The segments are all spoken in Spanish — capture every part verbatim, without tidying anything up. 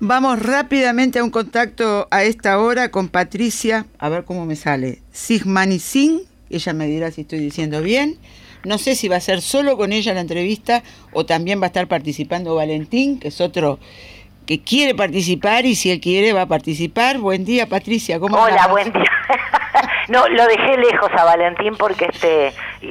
Vamos rápidamente a un contacto a esta hora con Patricia, a ver cómo me sale. Sigmanicin, ella me dirá si estoy diciendo bien. No sé si va a ser solo con ella la entrevista o también va a estar participando Valentín, que es otro que quiere participar, y si él quiere va a participar. Buen día, Patricia, ¿cómo estás? Hola, buen día. No, lo dejé lejos a Valentín porque este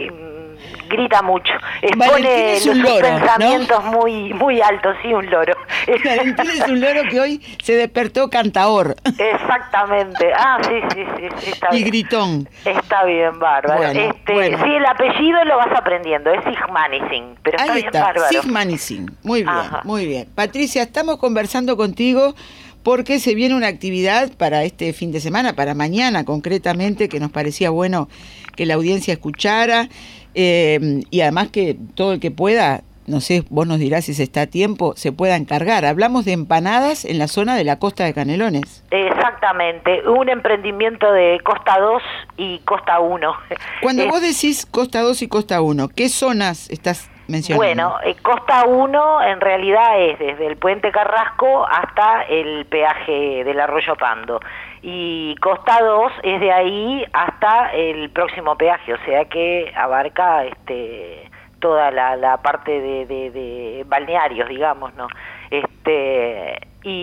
grita mucho, expone es un los loro, pensamientos ¿no? muy muy altos, sí, un loro. Valentín es un loro que hoy se despertó cantaor. Exactamente. Ah, sí, sí, sí, sí, está y bien. gritón. Está bien, bárbaro. Bueno, este, bueno. Sí, el apellido lo vas aprendiendo, es Sigmanicin, pero está Ahí bien, está, bárbaro. Sigmanicin. Muy bien, Ajá. muy bien. Patricia, estamos conversando contigo porque se viene una actividad para este fin de semana, para mañana concretamente, que nos parecía bueno que la audiencia escuchara, eh, y además que todo el que pueda, no sé, vos nos dirás si se está a tiempo, se pueda encargar. Hablamos de empanadas en la zona de la Costa de Canelones. Exactamente, un emprendimiento de Costa dos y Costa uno. Cuando Es, vos decís Costa dos y Costa uno, ¿qué zonas estás mencionando? Bueno, eh, Costa uno en realidad es desde el Puente Carrasco hasta el peaje del Arroyo Pando. Y Costa dos es de ahí hasta el próximo peaje, o sea que abarca este toda la, la parte de, de, de balnearios, digamos, ¿no? Este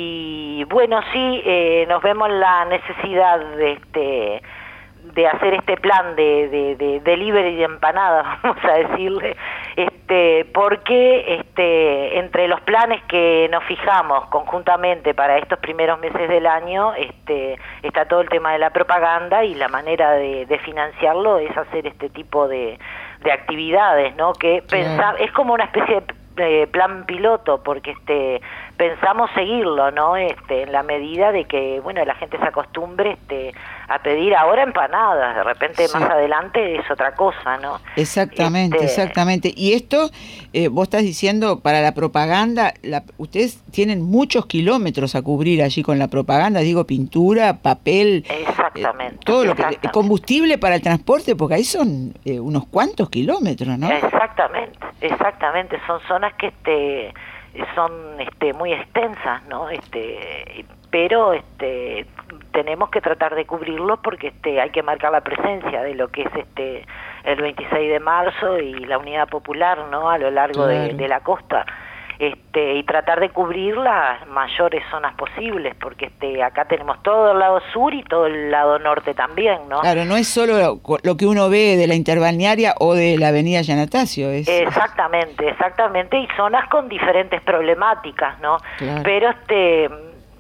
y bueno, sí, eh, nos vemos la necesidad de este de hacer este plan de, de, de delivery de empanadas, vamos a decirle, este, porque este, entre los planes que nos fijamos conjuntamente para estos primeros meses del año, este, está todo el tema de la propaganda, y la manera de, de financiarlo es hacer este tipo de, de actividades, ¿no? Que pensar, es como una especie de eh, plan piloto, porque este pensamos seguirlo, ¿no? Este, en la medida de que, bueno, la gente se acostumbre este a pedir ahora empanadas, de repente sí. Más adelante es otra cosa, ¿no? Exactamente, este... exactamente. Y esto, eh, vos estás diciendo, para la propaganda, la, ustedes tienen muchos kilómetros a cubrir allí con la propaganda, digo, pintura, papel, exactamente, eh, todo lo exactamente. que, combustible para el transporte, porque ahí son eh, unos cuantos kilómetros, ¿no? Exactamente, exactamente, son zonas que este son este muy extensas, ¿no? Este pero este tenemos que tratar de cubrirlos porque este hay que marcar la presencia de lo que es este el veintiséis de marzo y la Unidad Popular, ¿no? A lo largo claro. de, de la costa. Este, y tratar de cubrir las mayores zonas posibles, porque este acá tenemos todo el lado sur y todo el lado norte también, ¿no? Claro, no es solo lo, lo que uno ve de la interbalnearia o de la avenida Yanatacio. Es, exactamente, exactamente, y zonas con diferentes problemáticas, ¿no? Claro. Pero este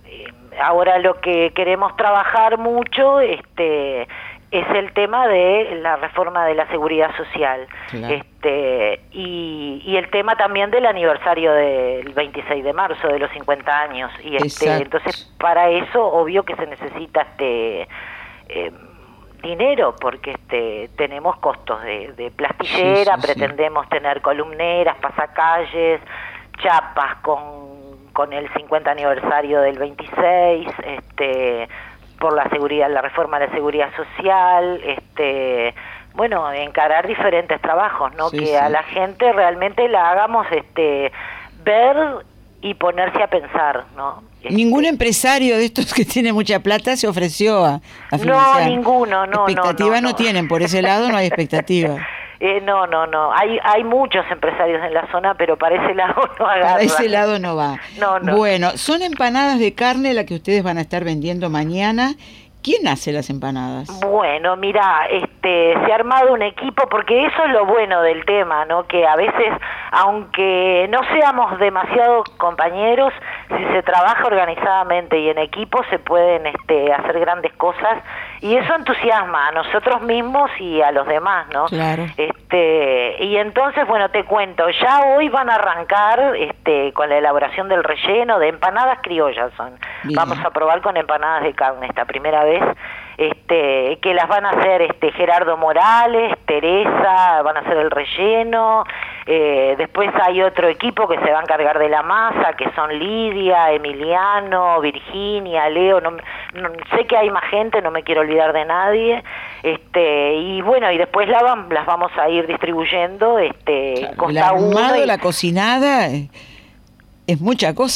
ahora lo que queremos trabajar mucho este es el tema de la reforma de la seguridad social, claro. este y, y el tema también del aniversario del veintiséis de marzo de los cincuenta años, y este entonces para eso obvio que se necesita este eh, dinero, porque este tenemos costos de, de plastillera, sí, sí, pretendemos sí. tener columneras, pasacalles, chapas con con el cincuenta aniversario del veintiséis, este por la seguridad, la reforma de la seguridad social, este bueno, encarar diferentes trabajos, ¿no? Sí, que sí. a la gente realmente la hagamos este ver y ponerse a pensar, ¿no? Este, ningún empresario de estos que tiene mucha plata se ofreció a, a financiar. No, ninguno, no, expectativa no, no, no, no tienen, por ese lado no hay expectativa. Eh, no, no, no. Hay hay muchos empresarios en la zona, pero para ese lado no agarra. Para ese lado no va. No, no. Bueno, son empanadas de carne las que ustedes van a estar vendiendo mañana. ¿Quién hace las empanadas? Bueno, mira, este, se ha armado un equipo, porque eso es lo bueno del tema, ¿no? Que a veces, aunque no seamos demasiados compañeros, si se trabaja organizadamente y en equipo se pueden este, hacer grandes cosas, y eso entusiasma a nosotros mismos y a los demás, ¿no? Claro. Este, y entonces, bueno, te cuento, ya hoy van a arrancar este, con la elaboración del relleno de empanadas criollas son. Bien. Vamos a probar con empanadas de carne esta primera vez. Este, que las van a hacer este Gerardo Morales, Teresa, van a hacer el relleno, eh, después hay otro equipo que se va a encargar de la masa, que son Lidia, Emiliano, Virginia, Leo, no, no sé que hay más gente, no me quiero olvidar de nadie, este y bueno, y después la van, las vamos a ir distribuyendo, este Costa el armado, y, la cocinada, es mucha cosa, ¿eh?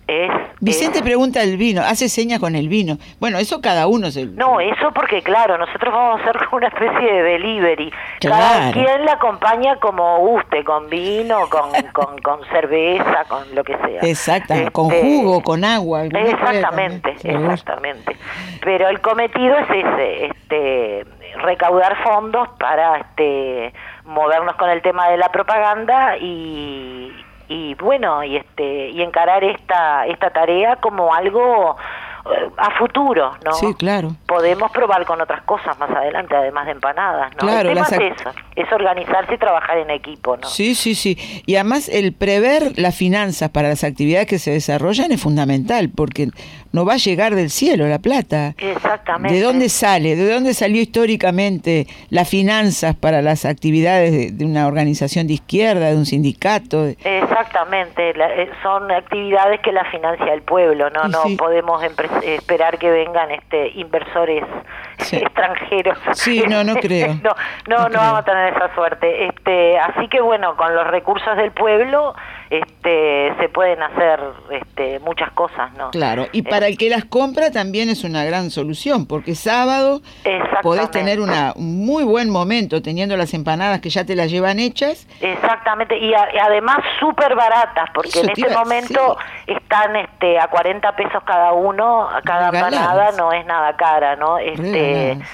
Es, Vicente es... pregunta el vino, hace señas con el vino. Bueno, eso cada uno se... No, eso porque, claro, nosotros vamos a hacer como una especie de delivery. Claro. Cada quien la acompaña como guste, con vino, con, con, con cerveza, con lo que sea. Exactamente, este, con jugo, con agua. Exactamente, exactamente. Pero el cometido es ese, este, recaudar fondos para este, movernos con el tema de la propaganda y... y bueno, y este y encarar esta esta tarea como algo eh, a futuro, ¿no? Sí, claro. Podemos probar con otras cosas más adelante, además de empanadas, ¿no? Claro, el tema las... es eso, es organizarse y trabajar en equipo, ¿no? Sí, sí, sí. Y además el prever las finanzas para las actividades que se desarrollan es fundamental, porque no va a llegar del cielo la plata. Exactamente. ¿De dónde sale? ¿De dónde salió históricamente las finanzas para las actividades de, de una organización de izquierda, de un sindicato? Exactamente, la, eh, son actividades que la financia el pueblo, no, Y no sí. podemos esperar que vengan este inversores sí. extranjeros. Sí, no, no creo. no, no, no, no creo. vamos a tener esa suerte. Este, así que bueno, con los recursos del pueblo, este, se pueden hacer, este, muchas cosas, ¿no? Claro. Y para el que las compra también es una gran solución, porque sábado podés tener una, un muy buen momento teniendo las empanadas que ya te las llevan hechas. Exactamente, y, a, y además súper baratas, porque Eso en este iba, momento sí. están este, a cuarenta pesos cada uno, cada Regaladas. empanada no es nada cara, ¿no? Este, Regaladas.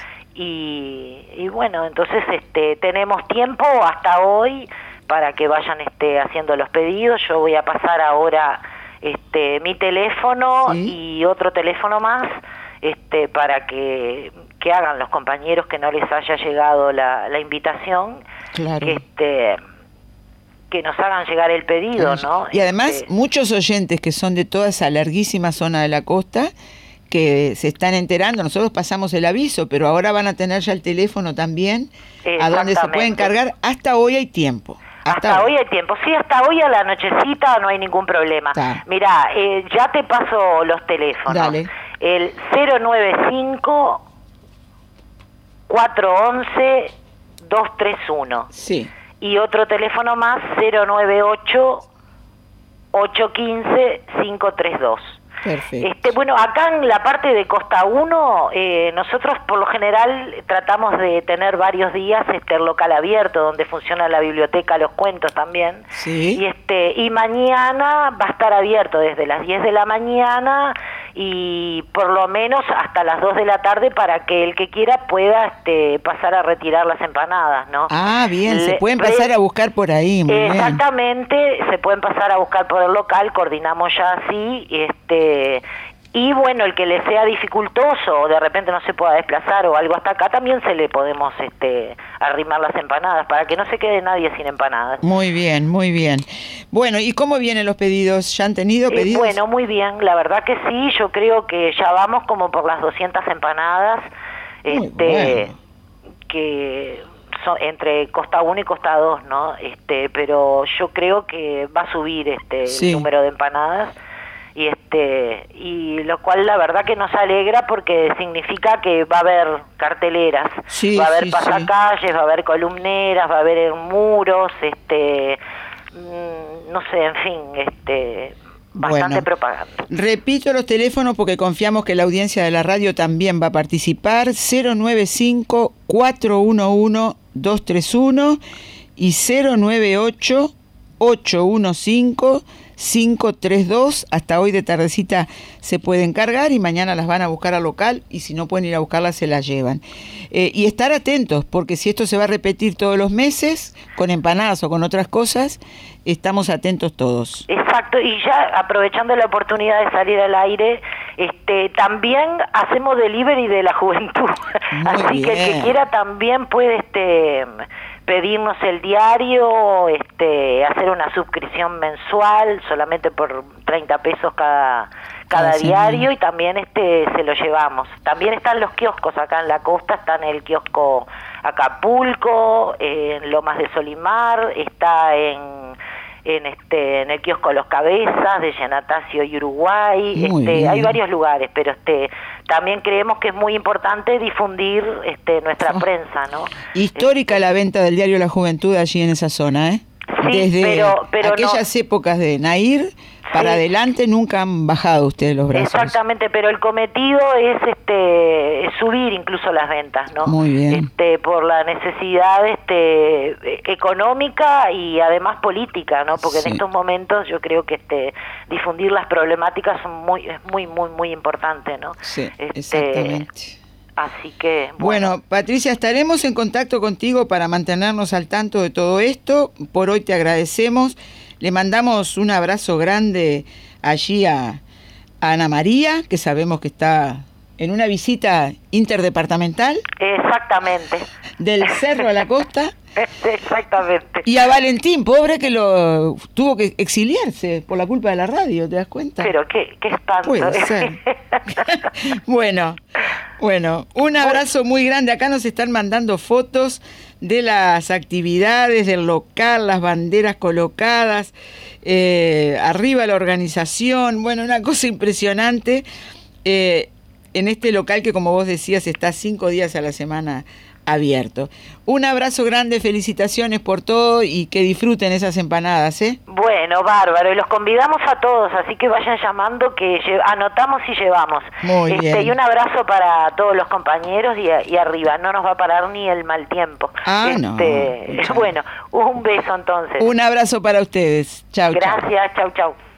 y, y bueno, entonces este, tenemos tiempo hasta hoy para que vayan este, haciendo los pedidos. Yo voy a pasar ahora este, mi teléfono ¿Sí? y otro teléfono más este, para que, que hagan los compañeros que no les haya llegado la, la invitación, claro. este, que nos hagan llegar el pedido, ¿no? Y además este, muchos oyentes que son de toda esa larguísima zona de la costa que se están enterando, nosotros pasamos el aviso, pero ahora van a tener ya el teléfono también, a donde se pueden cargar. Hasta hoy hay tiempo. Hasta, hasta hoy hay tiempo, sí, hasta hoy a la nochecita no hay ningún problema. Está. Mirá, eh, ya te paso los teléfonos. Dale. El cero nueve cinco, cuatro once, dos tres uno. Sí. Y otro teléfono más, cero nueve ocho, ocho uno cinco, cinco tres dos. Perfecto. Este, bueno, acá en la parte de Costa uno, eh, nosotros por lo general tratamos de tener varios días este, el local abierto, donde funciona la biblioteca, los cuentos también. Sí. Y, este, y mañana va a estar abierto desde las diez de la mañana y por lo menos hasta las dos de la tarde para que el que quiera pueda este, pasar a retirar las empanadas, ¿no? Ah, bien, Le, se pueden pasar a buscar por ahí, muy exactamente, bien. Se pueden pasar a buscar por el local, coordinamos ya así, este... Y bueno, el que le sea dificultoso o de repente no se pueda desplazar o algo hasta acá, también se le podemos este, arrimar las empanadas para que no se quede nadie sin empanadas. Muy bien, muy bien. Bueno, ¿y cómo vienen los pedidos? ¿Ya han tenido pedidos? Eh, bueno, muy bien, la verdad que sí, yo creo que ya vamos como por las doscientas empanadas, muy este, bueno. que son entre Costa uno y Costa dos, ¿no? Este, pero yo creo que va a subir este sí. el número de empanadas. Y este y lo cual la verdad que nos alegra porque significa que va a haber carteleras, sí, va a haber sí, pasacalles, sí. va a haber columneras, va a haber muros, este no sé, en fin, este bastante bueno, propaganda. Repito los teléfonos porque confiamos que la audiencia de la radio también va a participar: cero nueve cinco, cuatro uno uno, dos tres uno y cero nueve ocho, ocho uno cinco, cinco tres dos. Hasta hoy de tardecita se pueden cargar y mañana las van a buscar al local y si no pueden ir a buscarlas se las llevan. Eh, y estar atentos porque si esto se va a repetir todos los meses con empanadas o con otras cosas, estamos atentos todos. Exacto, y ya aprovechando la oportunidad de salir al aire, este también hacemos delivery de la juventud. Muy Así bien. que el que quiera también puede este pedirnos el diario, este hacer una suscripción mensual solamente por treinta pesos cada cada sí, diario sí. Y también este se lo llevamos. También están los kioscos acá en la costa, está en el kiosco Acapulco, en Lomas de Solimar, está en en este en el kiosco Los Cabezas de Yanatacio y Uruguay. Muy este bien. Hay varios lugares, pero este también creemos que es muy importante difundir este nuestra Oh. prensa, ¿no? Histórica este, la venta del diario La Juventud allí en esa zona, ¿eh? Sí, Desde pero, pero aquellas no, épocas de Nair, para sí. adelante nunca han bajado ustedes los brazos. Exactamente, pero el cometido es este subir incluso las ventas, ¿no? Muy bien. Este, por la necesidad este económica y además política, ¿no? Porque sí. en estos momentos yo creo que este difundir las problemáticas son muy es muy muy muy importante, ¿no? Sí, este, exactamente. Así que bueno. bueno, Patricia, estaremos en contacto contigo para mantenernos al tanto de todo esto. Por hoy te agradecemos. Le mandamos un abrazo grande allí a, a Ana María, que sabemos que está en una visita interdepartamental. Exactamente. Del cerro a la costa. Exactamente. Y a Valentín, pobre, que lo tuvo que exiliarse por la culpa de la radio, ¿te das cuenta? Pero qué, qué espanto. Puede ser. bueno, bueno, un abrazo muy grande. Acá nos están mandando fotos de las actividades del local, las banderas colocadas, eh, arriba la organización, bueno, una cosa impresionante. Eh, en este local que, como vos decías, está cinco días a la semana abierto. Un abrazo grande, felicitaciones por todo y que disfruten esas empanadas, ¿eh? Bueno, bárbaro, y los convidamos a todos, así que vayan llamando que anotamos y llevamos. Muy este, bien. Y un abrazo para todos los compañeros y, y arriba, no nos va a parar ni el mal tiempo. Ah, este, no. Bueno, un beso entonces. Un abrazo para ustedes. Chau, Gracias, chau, chau.